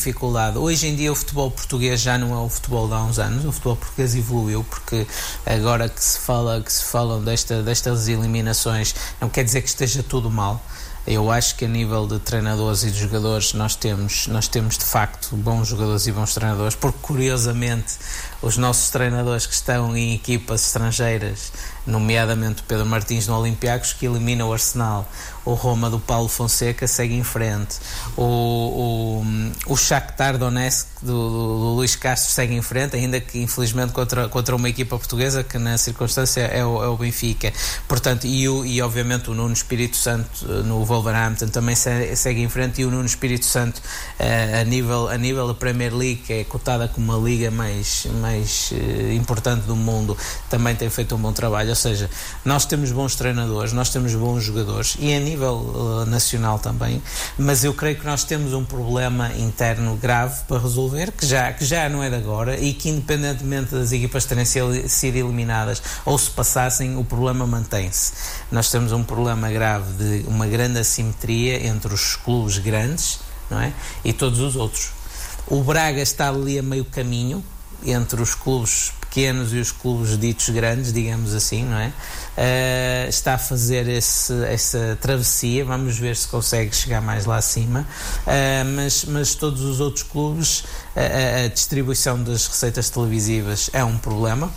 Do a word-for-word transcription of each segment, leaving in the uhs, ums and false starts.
dificuldade. Hoje em dia o futebol português já não é o futebol de há uns anos, o futebol português evoluiu, porque agora que se fala, que se falam desta, destas eliminações, não quer dizer que esteja tudo mal. Eu acho que a nível de treinadores e de jogadores nós temos, nós temos de facto bons jogadores e bons treinadores, porque curiosamente os nossos treinadores que estão em equipas estrangeiras, nomeadamente o Pedro Martins no Olympiacos, que elimina o Arsenal, o Roma do Paulo Fonseca segue em frente, o, o, o Shakhtar Donetsk do, do, do Luís Castro segue em frente, ainda que infelizmente contra, contra uma equipa portuguesa que na circunstância é o, é o Benfica, portanto, e, o, e obviamente o Nuno Espírito Santo no Wolverhampton também segue em frente, e o Nuno Espírito Santo a, a, nível, a nível da Premier League, que é cotada como a liga mais, mais uh, importante do mundo, também tem feito um bom trabalho. Ou seja, nós temos bons treinadores, nós temos bons jogadores, e a nível uh, nacional também, mas eu creio que nós temos um problema interno grave para resolver, que já, que já não é de agora, e que independentemente das equipas terem sido eliminadas ou se passassem, o problema mantém-se. Nós temos um problema grave de uma grande assimetria entre os clubes grandes, não é? E todos os outros. O Braga está ali a meio caminho entre os clubes pequenos e os clubes ditos grandes, digamos assim, não é? Uh, está a fazer esse, essa travessia, vamos ver se consegue chegar mais lá acima, uh, mas, mas todos os outros clubes, uh, a distribuição das receitas televisivas é um problema.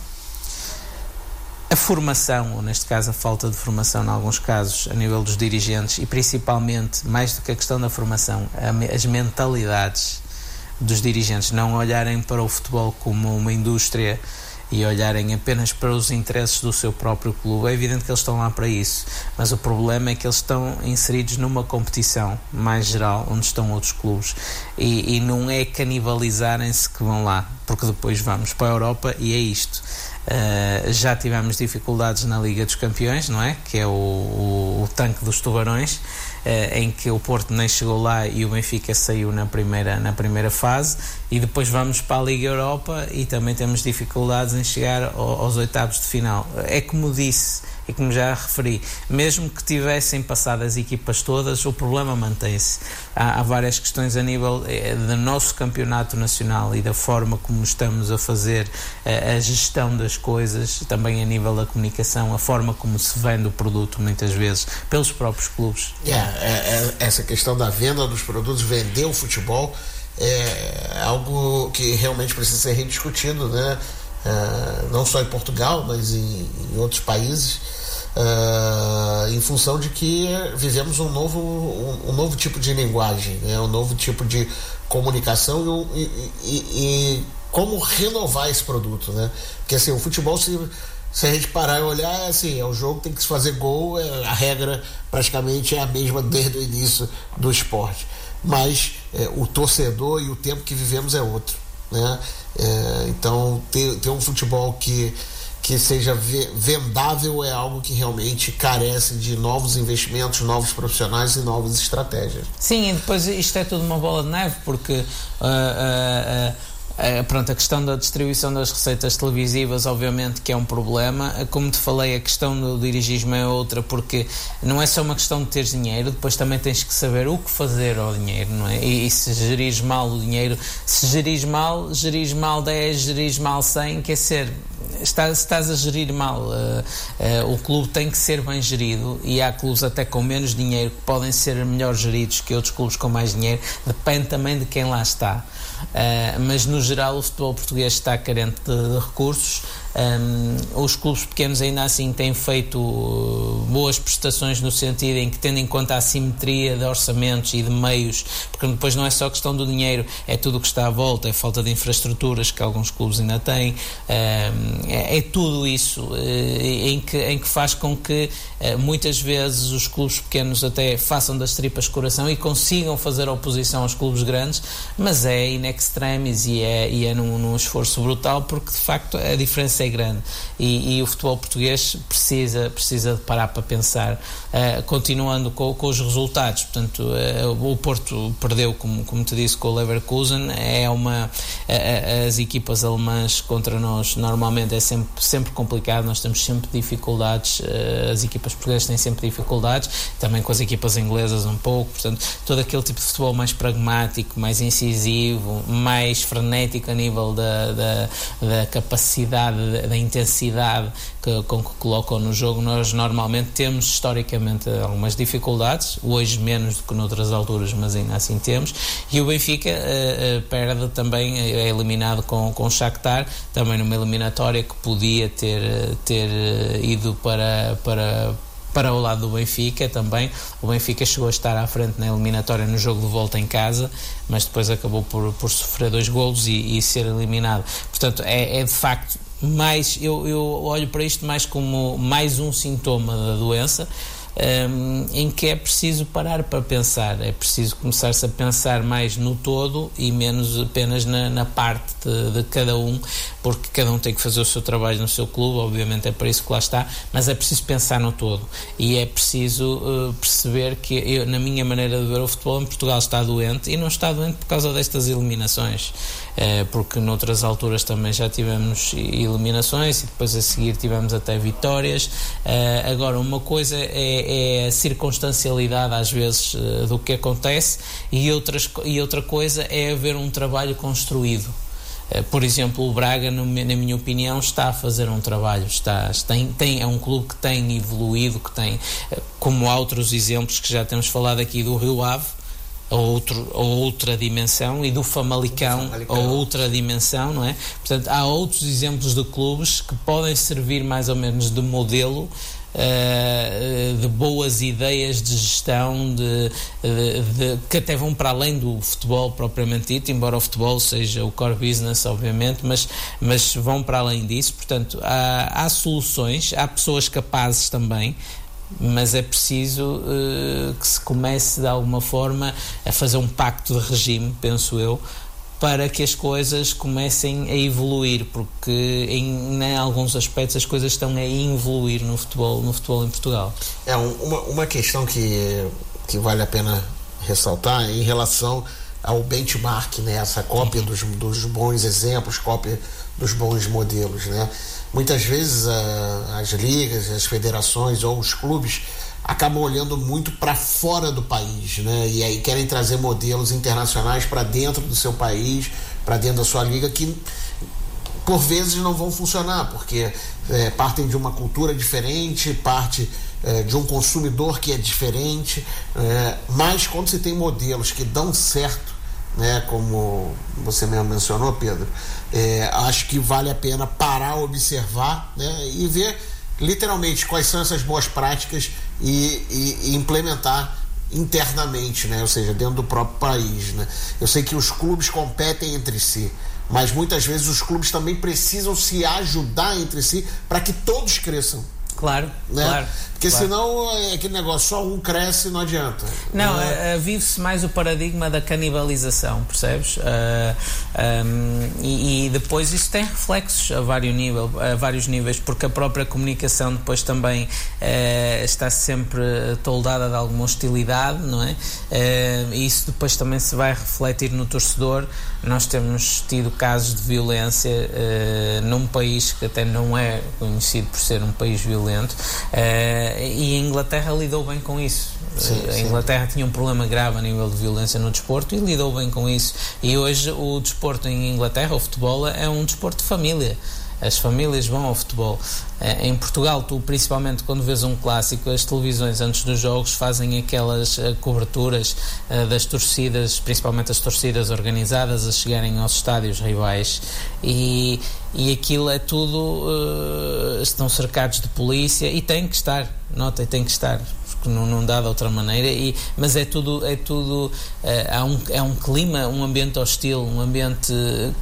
A formação, ou neste caso a falta de formação em alguns casos a nível dos dirigentes, e principalmente, mais do que a questão da formação, as mentalidades dos dirigentes, não olharem para o futebol como uma indústria e olharem apenas para os interesses do seu próprio clube. É evidente que eles estão lá para isso, mas o problema é que eles estão inseridos numa competição mais geral, onde estão outros clubes, e, e não é canibalizarem-se que vão lá, porque depois vamos para a Europa e é isto. Uh, já tivemos dificuldades na Liga dos Campeões, não é? Que é o, o, o tanque dos tubarões, uh, em que o Porto nem chegou lá e o Benfica saiu na primeira, na primeira fase, e depois vamos para a Liga Europa e também temos dificuldades em chegar ao, aos oitavos de final. É como disse e como já referi, mesmo que tivessem passado as equipas todas, o problema mantém-se. Há, há várias questões a nível eh, do nosso campeonato nacional e da forma como estamos a fazer eh, a gestão das coisas, também a nível da comunicação, a forma como se vende o produto, muitas vezes, pelos próprios clubes. Yeah, é, é, essa questão da venda dos produtos, vender o futebol, é algo que realmente precisa ser rediscutido, né? Uh, não só em Portugal, mas em, em outros países, uh, em função de que vivemos um novo, um, um novo tipo de linguagem, né? Um novo tipo de comunicação e, e, e, e como renovar esse produto, né? Porque assim, o futebol, se, se a gente parar e olhar, assim, é o jogo, tem que se fazer gol, é, a regra praticamente é a mesma desde o início do esporte, mas é, o torcedor e o tempo que vivemos é outro, né? É, então ter, ter um futebol que, que seja vendável é algo que realmente carece de novos investimentos, novos profissionais e novas estratégias. Sim, e depois isto é tudo uma bola de neve, porque uh, uh, uh, Uh, pronto, a questão da distribuição das receitas televisivas, obviamente que é um problema. Como te falei, a questão do dirigismo é outra, porque não é só uma questão de teres dinheiro, depois também tens que saber o que fazer ao dinheiro, não é? E, e se gerires mal o dinheiro, se gerires mal, gerires mal dez, gerires mal cem, quer dizer, estás, estás a gerir mal. Uh, uh, o clube tem que ser bem gerido, e há clubes até com menos dinheiro que podem ser melhor geridos que outros clubes com mais dinheiro, depende também de quem lá está. Uh, mas no geral o futebol português está carente de, de recursos. Um, os clubes pequenos ainda assim têm feito uh, boas prestações, no sentido em que, tendo em conta a assimetria de orçamentos e de meios, porque depois não é só questão do dinheiro, é tudo o que está à volta, é falta de infraestruturas que alguns clubes ainda têm, um, é, é tudo isso uh, em, que, em que faz com que uh, muitas vezes os clubes pequenos até façam das tripas coração e consigam fazer oposição aos clubes grandes, mas é in extremis e é, e é num, num esforço brutal, porque de facto a diferença diferença é grande e, e o futebol português precisa, precisa de parar para pensar, uh, continuando com, com os resultados. Portanto, uh, o Porto perdeu, como, como te disse, com o Leverkusen. É uma, uh, as equipas alemãs contra nós normalmente é sempre, sempre complicado, nós temos sempre dificuldades, uh, as equipas portuguesas têm sempre dificuldades, também com as equipas inglesas um pouco. Portanto, todo aquele tipo de futebol mais pragmático, mais incisivo, mais frenético a nível da, da, da capacidade, da, da intensidade que, com que colocam no jogo, nós normalmente temos historicamente algumas dificuldades, hoje menos do que noutras alturas, mas ainda assim temos. E o Benfica uh, uh, perde também, é eliminado com, com o Shakhtar, também numa eliminatória que podia ter, ter ido para, para para o lado do Benfica também. O Benfica chegou a estar à frente na eliminatória no jogo de volta em casa, mas depois acabou por, por sofrer dois golos e, e ser eliminado. Portanto, é, é de facto mais, eu, eu olho para isto mais como mais um sintoma da doença, Um, em que é preciso parar para pensar, é preciso começar-se a pensar mais no todo e menos apenas na, na parte de, de cada um, porque cada um tem que fazer o seu trabalho no seu clube, obviamente é para isso que lá está, mas é preciso pensar no todo e é preciso uh, perceber que eu, na minha maneira de ver o futebol, em Portugal está doente e não está doente por causa destas eliminações, uh, porque noutras alturas também já tivemos eliminações e depois a seguir tivemos até vitórias. Uh, agora uma coisa é é a circunstancialidade às vezes do que acontece e, outras, e outra coisa é haver um trabalho construído. Por exemplo, o Braga, na minha opinião, está a fazer um trabalho, está, tem, tem, é um clube que tem evoluído, que tem, como há outros exemplos que já temos falado aqui do Rio Ave, a, outro, a outra dimensão, e do Famalicão, Famalicão, a outra dimensão, não é? Portanto, há outros exemplos de clubes que podem servir mais ou menos de modelo, Uh, de boas ideias de gestão, de, de, de, que até vão para além do futebol propriamente dito, embora o futebol seja o core business, obviamente, mas, mas vão para além disso. Portanto, há, há soluções, há pessoas capazes também, mas é preciso uh, que se comece de alguma forma a fazer um pacto de regime, penso eu, para que as coisas comecem a evoluir, porque em, em alguns aspectos as coisas estão a evoluir no futebol, no futebol em Portugal. É uma, uma questão que, que vale a pena ressaltar em relação ao benchmark, né? Essa cópia dos, dos bons exemplos, cópia dos bons modelos, né? Muitas vezes a, as ligas, as federações ou os clubes acabam olhando muito para fora do país, né? E aí querem trazer modelos internacionais para dentro do seu país, para dentro da sua liga, que por vezes não vão funcionar, porque é, partem de uma cultura diferente, parte é, de um consumidor que é diferente, é, mas quando você tem modelos que dão certo, né, como você mesmo mencionou, Pedro, é, acho que vale a pena parar, observar, né, e ver literalmente quais são essas boas práticas e, e, e implementar internamente, né? Ou seja, dentro do próprio país, né? Eu sei que os clubes competem entre si, mas muitas vezes os clubes também precisam se ajudar entre si para que todos cresçam. Claro, né? claro. Porque claro. senão é aquele negócio, só um cresce e não adianta. Não, né? uh, vive-se mais o paradigma da canibalização, percebes? Uh, um, e, e depois isso tem reflexos a vários, nível, a vários níveis, porque a própria comunicação depois também uh, está sempre toldada de alguma hostilidade, não é? Uh, e isso depois também se vai refletir no torcedor. Nós temos tido casos de violência uh, num país que até não é conhecido por ser um país violento, uh, e a Inglaterra lidou bem com isso. Sim, a Inglaterra sim. tinha um problema grave a nível de violência no desporto e lidou bem com isso. E hoje o desporto em Inglaterra, o futebol, é um desporto de família. As famílias vão ao futebol. Em Portugal, tu principalmente quando vês um clássico, as televisões antes dos jogos fazem aquelas coberturas das torcidas, principalmente as torcidas organizadas, a chegarem aos estádios rivais, e, e aquilo é tudo, uh, estão cercados de polícia, e tem que estar, nota, tem que estar, porque não, não dá de outra maneira, e, mas é tudo, é tudo uh, há um, é um clima, um ambiente hostil, um ambiente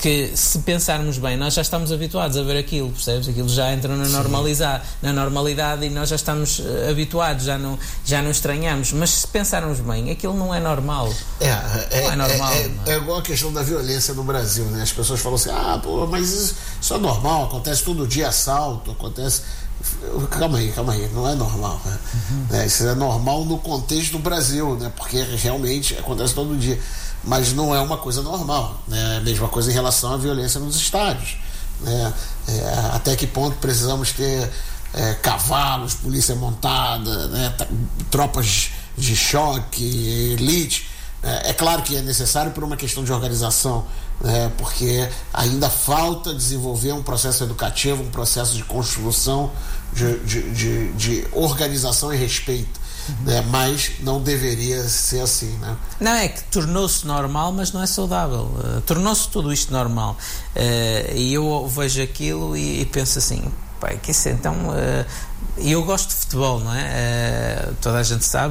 porque se pensarmos bem, nós já estamos habituados a ver aquilo, percebes? Aquilo já entra na, normalizar, na normalidade e nós já estamos habituados, já não, já não estranhamos, mas se pensarmos bem, aquilo não é normal. É, é, não é normal. É, é, não é? é igual a questão da violência no Brasil, né? As pessoas falam assim, ah, pô, mas isso, isso é normal, acontece todo dia assalto, acontece... Calma aí, calma aí, não é normal, né? Uhum. É, isso é normal no contexto do Brasil, né? Porque realmente acontece todo dia, mas não é uma coisa normal, né? A mesma coisa em relação à violência nos estádios, né? É, até que ponto precisamos ter é, cavalos, polícia montada, né? Tropas de choque, elite. É, é claro que é necessário por uma questão de organização, né? Porque ainda falta desenvolver um processo educativo, um processo de construção, de, de, de, de organização e respeito, uhum. né? Mas não deveria ser assim, né? Não, é que tornou-se normal, mas não é saudável. Uh, tornou-se tudo isto normal. Uh, e eu vejo aquilo e, e penso assim, pá, que isso então... Uh, eu gosto de futebol, não é? Uh, toda a gente sabe.